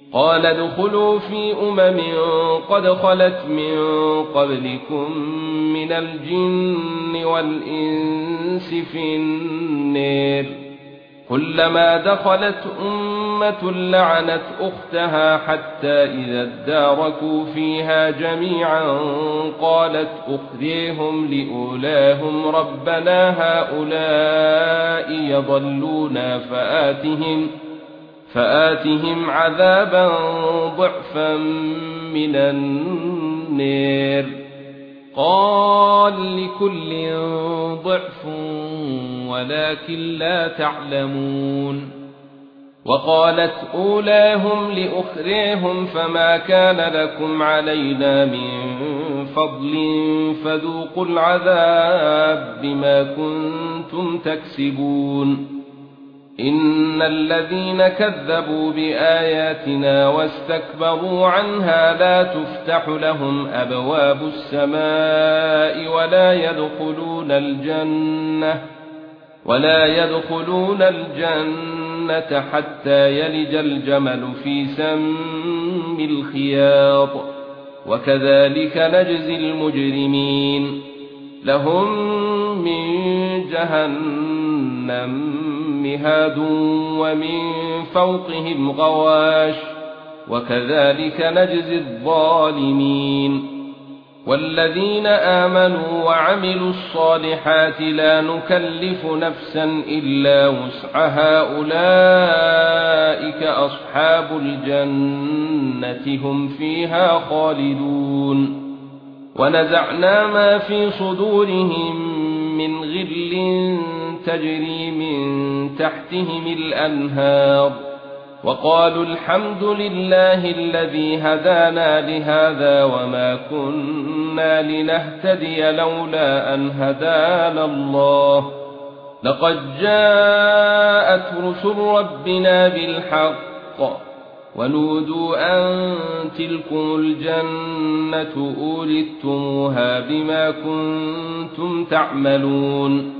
قال ادخلوا في قد خلت من قبلكم من الجن والإنس في النار كلما دخلت أمة لعنت أختها حتى إذا اداركوا فيها جميعا قالت أخريهم لأولاهم ربنا هؤلاء يضلونا فآتهم عذابا ضعفا من النار قال لكل ضعف ولكن لا تعلمون وقالت أولاهم لأخريهم فما كان لكم علينا من فضل فذوقوا العذاب بما كنتم تكسبون إن الذين كذبوا بآياتنا واستكبروا عنها لا تفتح لهم أبواب السماء ولا يدخلون الجنة حتى يلج الجمل في سم الخياط وكذلك نجزي المجرمين لهم من جهنم مهاد ومن فوقهم غواش وكذلك نجزي الظالمين والذين آمنوا وعملوا الصالحات لا نكلف نفسا إلا وسعها أولئك أصحاب الجنة هم فيها خالدون ونزعنا ما في صدورهم من غل تجري من تحتهم الأنهار وقالوا الحمد لله الذي هدانا لهذا وما كنا لنهتدي لولا أن هدانا الله لقد جاءت رسل ربنا بالحق ونودوا أن تلكم الجنة أورثتموها بما كنتم تعملون